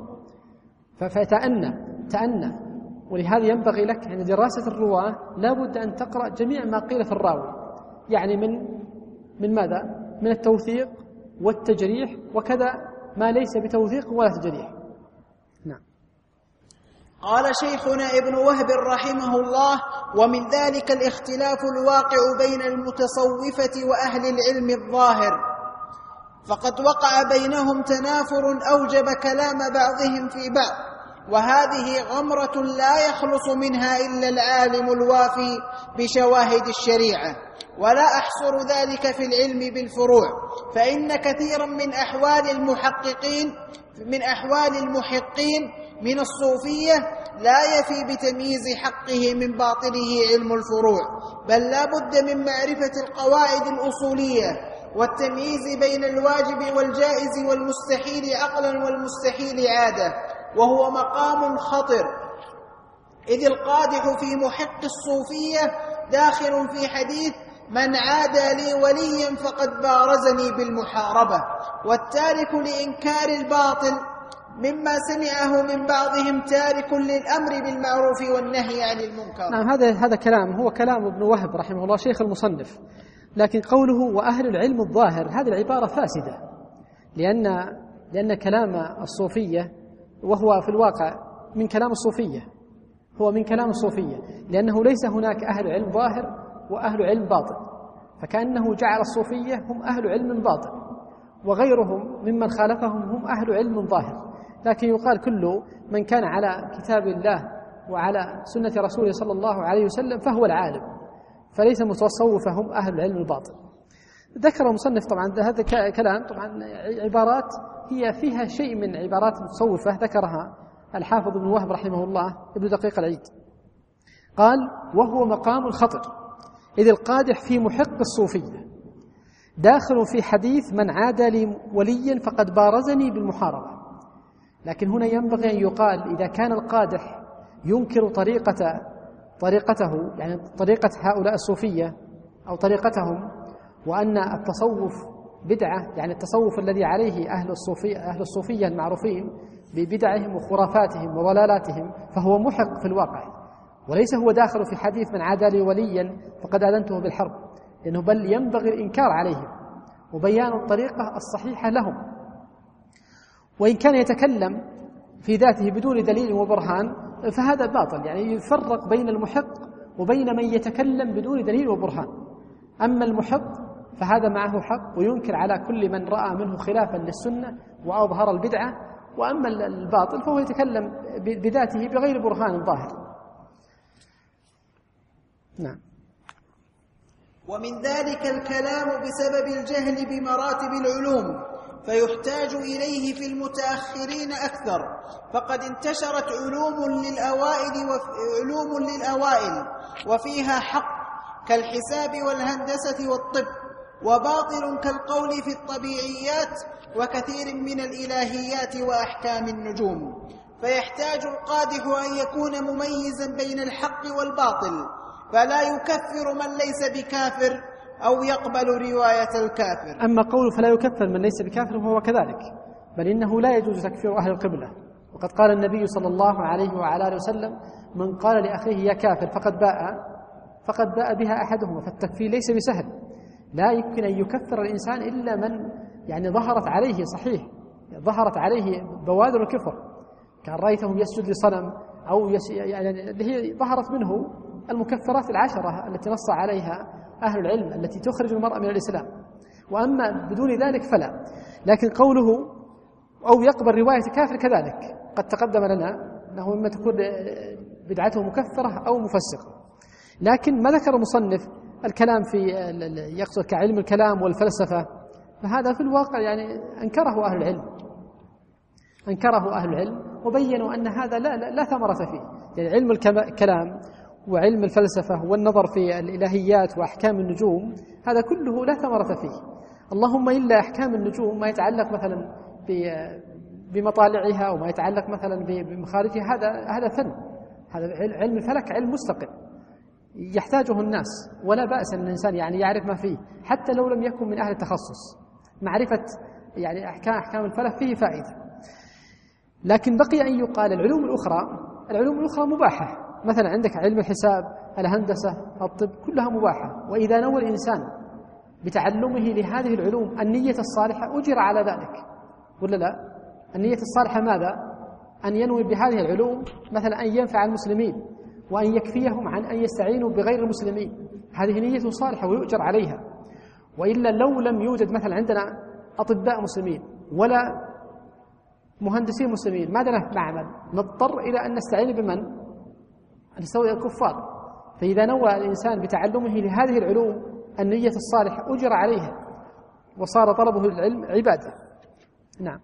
فتأنى تأنى. ولهذا ينبغي لك عند دراسة الرواة لا بد أن تقرأ جميع ما قيل في الراوي، يعني من من ماذا؟ من التوثيق والتجريح، وكذا ما ليس بتوثيق ولا تجريح. نعم. قال شيخنا ابن وهب رحمه الله: ومن ذلك الاختلاف الواقع بين المتصوفة وأهل العلم الظاهر، فقد وقع بينهم تنافر أوجب كلام بعضهم في بعض، وهذه غمرة لا يخلص منها إلا العالم الوافي بشواهد الشريعة، ولا أحصر ذلك في العلم بالفروع، فإن كثيرا من أحوال المحققين من أحوال المحقين من الصوفية لا يفي بتمييز حقه من باطله علم الفروع، بل لا بد من معرفة القواعد الأصولية والتمييز بين الواجب والجائز والمستحيل عقلا والمستحيل عادة، وهو مقام خطر، إذ القادح في محق الصوفية داخل في حديث من عادى لي وليا فقد بارزني بالمحاربة، والتارك لإنكار الباطل مما سمعه من بعضهم تارك للأمر بالمعروف والنهي عن المنكر. نعم، هذا هذا كلام هو كلام ابن وهب رحمه الله شيخ المصنف، لكن قوله وأهل العلم الظاهر هذه العبارة فاسدة، لأن لأن كلام الصوفية وهو في الواقع من كلام الصوفية هو من كلام الصوفية لأنه ليس هناك أهل علم ظاهر وأهل علم باطن، فكأنه جعل الصوفية هم أهل علم باطن وغيرهم ممن خالفهم هم أهل علم ظاهر. لكن يقال كل من كان على كتاب الله وعلى سنة رسوله صلى الله عليه وسلم فهو العالم، فليس متصوفة هم أهل العلم الباطن. ذكر المصنف طبعا هذا كلام طبعا عبارات هي فيها شيء من عبارات المتصوفة ذكرها الحافظ بن وهب رحمه الله ابن دقيق العيد قال: وهو مقام خطر، إذ القادح في محق الصوفية داخل في حديث من عاد لي وليا فقد بارزني بالمحاربة. لكن هنا ينبغي أن يقال إذا كان القادح ينكر طريقة طريقته يعني طريقة هؤلاء الصوفية أو طريقتهم، وأن التصوف بدعة، يعني التصوف الذي عليه أهل الصوفية أهل الصوفية المعروفين ببدعهم وخرافاتهم وضلالاتهم، فهو محق في الواقع، وليس هو داخل في حديث من عادى لي وليا فقد آذنته بالحرب، لأنه بل ينبغي الإنكار عليهم وبيان الطريقة الصحيحة لهم. وإن كان يتكلم في ذاته بدون دليل وبرهان فهذا باطل، يعني يفرق بين المحق وبين من يتكلم بدون دليل وبرهان. أما المحق فهذا معه حق وينكر على كل من رأى منه خلافا للسنة وأظهر البدعة، وأما الباطل فهو يتكلم بذاته بغير برهان ظاهر. نعم. ومن ذلك الكلام بسبب الجهل بمراتب العلوم، فيحتاج إليه في المتأخرين أكثر، فقد انتشرت علوم للأوائل وعلوم للأوائل وفيها حق كالحساب والهندسة والطب، وباطل كالقول في الطبيعيات وكثير من الإلهيات وأحكام النجوم. فيحتاج القادح أن يكون مميزا بين الحق والباطل، فلا يكفر من ليس بكافر أو يقبل رواية الكافر. أما قول فلا يكفر من ليس بكافر فهو كذلك، بل إنه لا يجوز تكفير أهل القبلة. وقد قال النبي صلى الله عليه وعلى آله وسلم: من قال لأخيه يا كافر فقد باء فقد باء بها أحدهما. فالتكفير ليس بسهل، لا يمكن أن يكفر الإنسان إلا من يعني ظهرت عليه صحيح ظهرت عليه بوادر الكفر، كان رأيته يسجد لصنم أو يس يعني اللي هي ظهرت منه المكفرات العشرة التي نص عليها أهل العلم التي تخرج المرأة من الإسلام. وأما بدون ذلك فلا. لكن قوله أو يقبل رواية كافر كذلك قد تقدم لنا أنه إما تكون بدعته مكفرة أو مفسقة. لكن ما ذكر المصنف الكلام في يقصد كعلم الكلام والفلسفة، فهذا في الواقع يعني أنكره أهل العلم أنكره أهل العلم وبينوا أن هذا لا, لا, لا ثمرة فيه. يعني علم الكلام وعلم الفلسفة والنظر في الإلهيات وأحكام النجوم هذا كله لا ثمرة فيه، اللهم إلا أحكام النجوم ما يتعلق مثلا بمطالعها وما يتعلق مثلا بمخارجها، هذا هذا فن، هذا علم الفلك علم مستقل يحتاجه الناس، ولا بأس أن الإنسان يعني يعرف ما فيه حتى لو لم يكن من أهل التخصص. معرفة يعني أحكام أحكام الفلك فيه فائدة. لكن بقي أن يقال العلوم الأخرى العلوم الأخرى مباحة، مثلا عندك علم الحساب، الهندسة، الطب، كلها مباحة، وإذا نوى الإنسان بتعلمه لهذه العلوم النية الصالحة أجر على ذلك، ولا لا؟ النية الصالحة ماذا؟ أن ينوي بهذه العلوم مثلا أن ينفع المسلمين وأن يكفيهم عن أن يستعينوا بغير المسلمين، هذه نية صالحة ويؤجر عليها. وإلا لو لم يوجد مثلا عندنا أطباء مسلمين ولا مهندسين مسلمين ماذا نعمل؟ نضطر إلى أن نستعين بمن؟ أن نستوي الكفار. فإذا نوى الإنسان بتعلمه لهذه العلوم النية الصالحة أجر عليها وصار طلبه للعلم عبادة. نعم.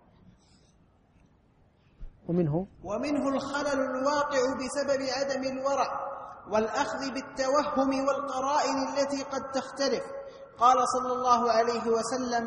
ومنه ومنه الخلل الواقع بسبب عدم الورع والأخذ بالتوهم والقرائن التي قد تختلف. قال صلى الله عليه وسلم: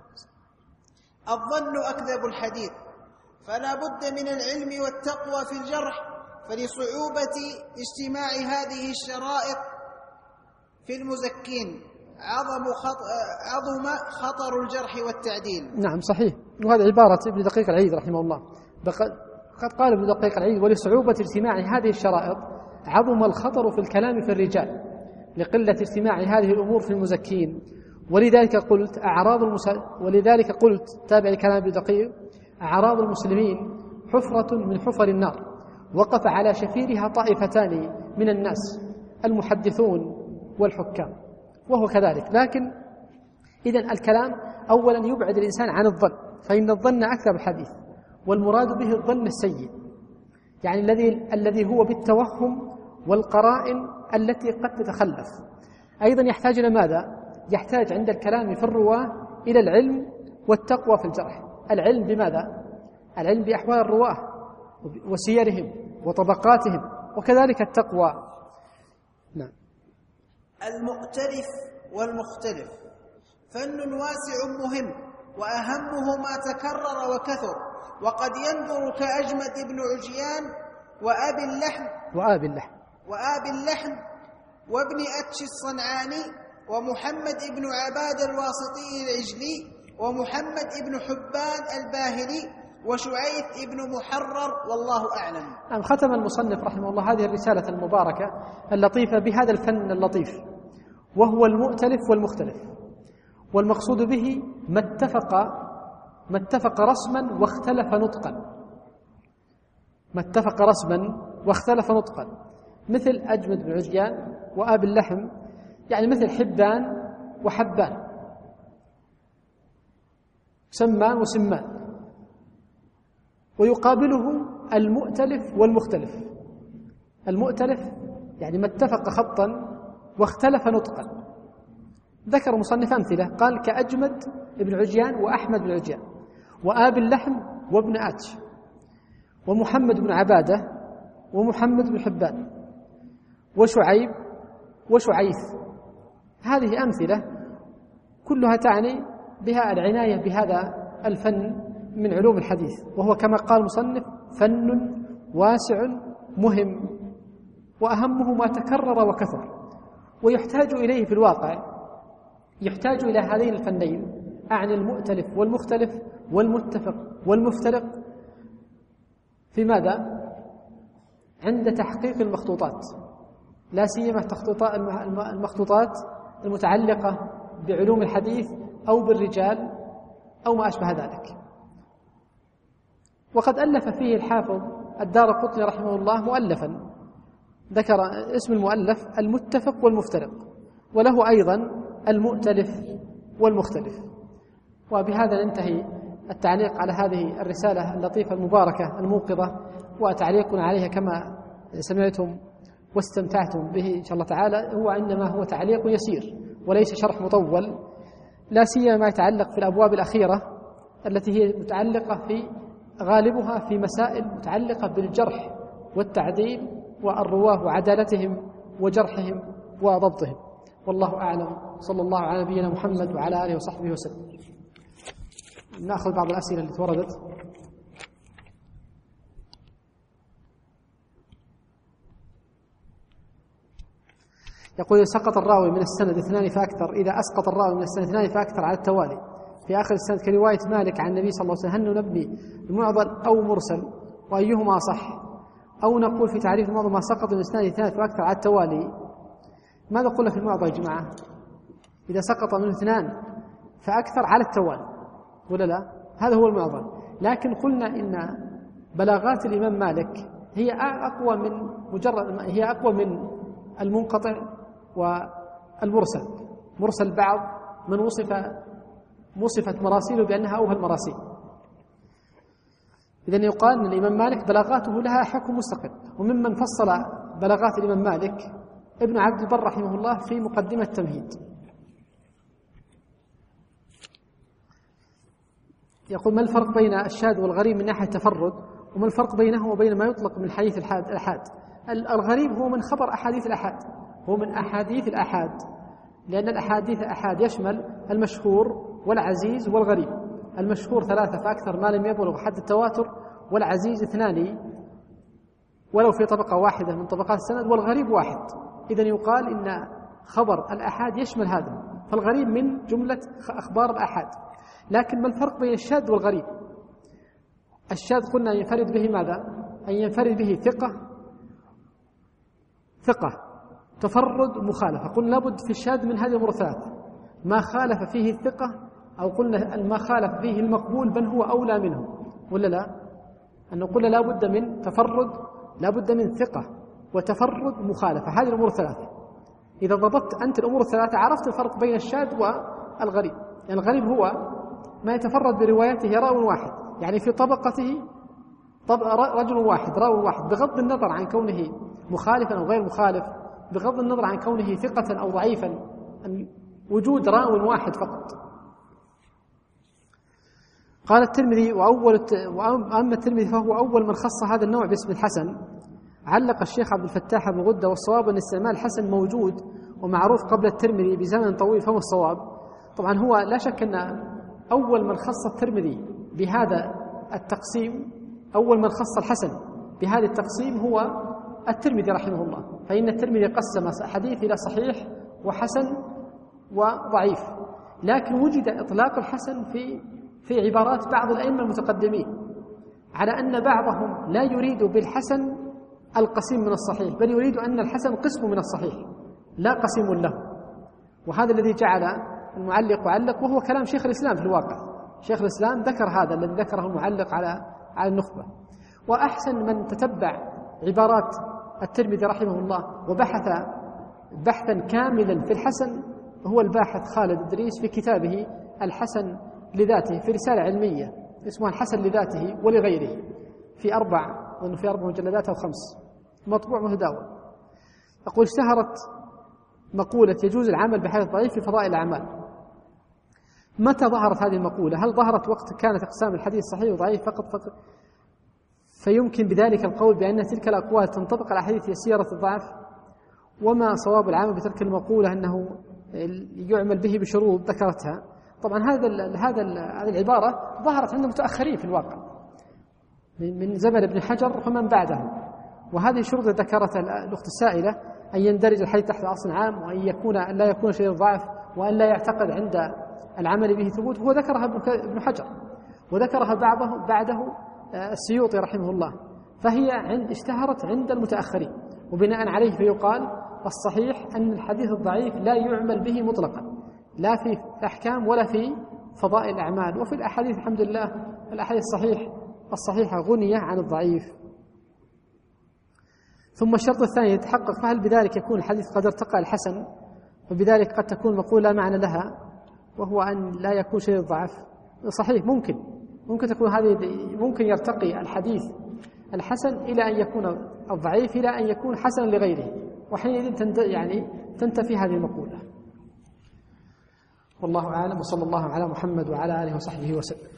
الظن أكذب الحديث، فلا بد من العلم والتقوى في الجرح، فلصعوبة اجتماع هذه الشرائط في المزكين عظم عظم خطر الجرح والتعديل. نعم صحيح. وهذا عبارة ابن دقيق العيد رحمه الله. قد قال ابن دقيق العيد: ولصعوبة اجتماع هذه الشرائط عظم الخطر في الكلام في الرجال لقلة اجتماع هذه الأمور في المزكين. ولذلك قلت أعراض المس... ولذلك قلت تابع كلام ابن دقيق: أعراض المسلمين حفرة من حفر النار وقف على شفيرها طائفتان من الناس، المحدثون والحكام. وهو كذلك. لكن إذن الكلام أولا يبعد الإنسان عن الظن، فإن الظن أكذب الحديث، والمراد به الظن السيء، يعني الذي الذي هو بالتوهم والقرائن التي قد تتخلف. أيضا يحتاج إلى ماذا؟ يحتاج عند الكلام في الرواة إلى العلم والتقوى في الجرح. العلم بماذا؟ العلم بأحوال الرواة، وسيرهم وطبقاتهم، وكذلك التقوى. نعم. المؤتلف والمختلف فن واسع مهم، وأهمه ما تكرر وكثر، وقد ينظر كأجمد بن عجيان وأبي اللحم وآبي اللحم وآبي اللحم وابن أتش الصنعاني ومحمد بن عباد الواسطي العجلي ومحمد بن حبان الباهلي وشعيث بن محرر، والله أعلم. نعم. ختم المصنف رحمه الله هذه الرسالة المباركة اللطيفة بهذا الفن اللطيف، وهو المؤتلف والمختلف. والمقصود به ما اتفق ما اتفق رسما واختلف نطقا ما اتفق رسما واختلف نطقا مثل أجمد بن عجيان وآب اللحم، يعني مثل حبان وحبان، سمان وسمان. ويقابله المؤتلف والمختلف. المؤتلف يعني ما اتفق خطا واختلف نطقا. ذكر مصنف أمثلة، قال كأجمد بن عجيان وأحمد بن عجيان وآب اللحم وابن آتش ومحمد بن عبادة ومحمد بن حبان وشعيب وشعيث. هذه أمثلة كلها تعني بها العناية بهذا الفن من علوم الحديث، وهو كما قال المصنف فن واسع مهم، وأهمه ما تكرر وكثر، ويحتاج إليه في الواقع. يحتاج إلى هذين الفنين، أعني المؤتلف والمختلف والمتفق والمفترق، في ماذا؟ عند تحقيق المخطوطات، لا سيما المخطوطات المتعلقة بعلوم الحديث أو بالرجال أو ما أشبه ذلك. وقد ألف فيه الحافظ الدارقطني رحمه الله مؤلفا، ذكر اسم المؤلف المتفق والمفترق، وله أيضا المؤتلف والمختلف. وبهذا ننتهي التعليق على هذه الرسالة اللطيفة المباركة الموقظة، وتعليقنا عليها كما سمعتم واستمتعتم به إن شاء الله تعالى هو إنما هو تعليق يسير وليس شرح مطول، لا سيما ما يتعلق في الأبواب الأخيرة التي هي متعلقة في غالبها في مسائل متعلقة بالجرح والتعديل والرواه وعدالتهم وجرحهم وضبطهم. والله أعلم. صلى الله على نبينا محمد وعلى آله وصحبه وسلم. نأخذ بعض الأسئلة التي وردت. يقول: سقط الراوي من السند اثنان فأكثر، إذا أسقط الراوي من السند اثنان فأكثر على التوالي في آخر السند كرواية مالك عن النبي صلى الله عليه وسلم، هل ننبي المعضل أو مرسل وأيهما صح؟ أو نقول في تعريف المعضل ما سقط من السند اثنان فأكثر على التوالي؟ ماذا قلنا في المعضل يا جماعة؟ إذا سقط من اثنان فأكثر على التوالي ولا لا؟ هذا هو المعضل. لكن قلنا إن بلاغات الإمام مالك هي أقوى من مجرد هي أقوى من المنقطع والمرسل. مرسل بعض من وصف وصفت مراسيله بأنها أوهى المراسيل. إذن يقال أن الإمام مالك بلاغاته لها حكم مستقل. وممن فصل بلاغات الإمام مالك ابن عبد البر رحمه الله في مقدمة التمهيد. يقول: ما الفرق بين الشاذ والغريب من ناحية التفرد، وما الفرق بينه وبين ما يطلق من حديث الآحاد؟ الغريب هو من خبر أحاديث الآحاد، هو من أحاديث الآحاد، لأن الأحاديث الآحاد يشمل المشهور والعزيز والغريب. المشهور ثلاثة فأكثر ما لم يبلغ حد التواتر، والعزيز اثنان ولو في طبقة واحدة من طبقات السند، والغريب واحد. إذن يقال إن خبر الآحاد يشمل هذا، فالغريب من جملة أخبار الآحاد. لكن ما الفرق بين الشاذ والغريب؟ الشاذ قلنا أن ينفرد به ماذا؟ أن ينفرد به ثقة ثقة تفرد مخالفة. قلنا لابد في الشاذ من هذه الأمور الثلاثة: ما خالف فيه الثقة، أو قلنا ما خالف فيه المقبول بل هو أولى منه، ولا لا؟ أنه قلنا لابد من تفرد، لابد من ثقة وتفرد مخالفة، هذه الأمور الثلاثة. إذا ضبطت أنت الأمور الثلاثة عرفت الفرق بين الشاذ والغريب. يعني الغريب هو ما يتفرد بروايته راوي واحد، يعني في طبقته رجل واحد راوي واحد، بغض النظر عن كونه مخالفا أو غير مخالف، بغض النظر عن كونه ثقة أو ضعيفا، وجود راوي واحد فقط. قال الترمذي وأول وأما الترمذي فهو أول من خص هذا النوع باسم الحسن. علق الشيخ عبد الفتاح أبو غدة والصواب أن استعمال الحسن موجود ومعروف قبل الترمذي بزمن طويل، فهو الصواب. طبعا هو لا شك أن أول من خص الترمذي بهذا التقسيم، أول من خص الحسن بهذا التقسيم هو الترمذي رحمه الله، فإن الترمذي قسم حديث إلى صحيح وحسن وضعيف، لكن وجد إطلاق الحسن في في عبارات بعض الأئمة المتقدمين على أن بعضهم لا يريد بالحسن القسيم من الصحيح، بل يريد أن الحسن قسم من الصحيح لا قسيم له. وهذا الذي جعل المعلق علق، وهو كلام شيخ الإسلام في الواقع. شيخ الإسلام ذكر هذا الذي ذكره المعلق على على النخبة. وأحسن من تتبع عبارات الترمذي رحمه الله وبحث بحثا كاملا في الحسن هو الباحث خالد إدريس في كتابه الحسن لذاته، في رسالة علمية اسمها الحسن لذاته ولغيره، في أربع وأنه في أربع مجلدات أو خمس، مطبوع متداول. يقول: اشتهرت مقولة يجوز العمل بحديث ضعيف في فضائل الأعمال. متى ظهرت هذه المقولة؟ هل ظهرت وقت كانت أقسام الحديث صحيح وضعيف فقط فقط فيمكن بذلك القول بأن تلك الأقوال تنطبق على حديث يسيرة الضعف؟ وما صواب العمل بترك المقولة أنه يعمل به بشروط ذكرتها؟ طبعا هذا ال هذا ال هذه العبارة ظهرت عند المتأخرين في الواقع من زمن ابن حجر ومن بعده، وهذه الشروط ذكرتها الأخت السائلة: أن يندرج الحديث تحت أصل عام، وأن يكون أن لا يكون شيء ضعف، وأن لا يعتقد عند العمل به ثبوت. هو ذكرها ابن حجر وذكرها بعضه بعده السيوطي رحمه الله، فهي عند اشتهرت عند المتأخرين، وبناء عليه فيقال الصحيح أن الحديث الضعيف لا يعمل به مطلقا، لا في الأحكام ولا في فضائل الأعمال. وفي الأحاديث الحمد لله الأحاديث الصحيح الصحيحة غنية عن الضعيف. ثم الشرط الثاني يتحقق، فهل بذلك يكون الحديث قد ارتقى الحسن؟ وبذلك قد تكون مقولة لا معنى لها، وهو أن لا يكون شيء ضعف. صحيح، ممكن ممكن تكون هذه ممكن يرتقي الحديث الحسن إلى أن يكون الضعيف إلى أن يكون حسنا لغيره، وحينئذ يعني تنتفي هذه المقولة. والله أعلم، وصلى الله على محمد وعلى آله وصحبه وسلم.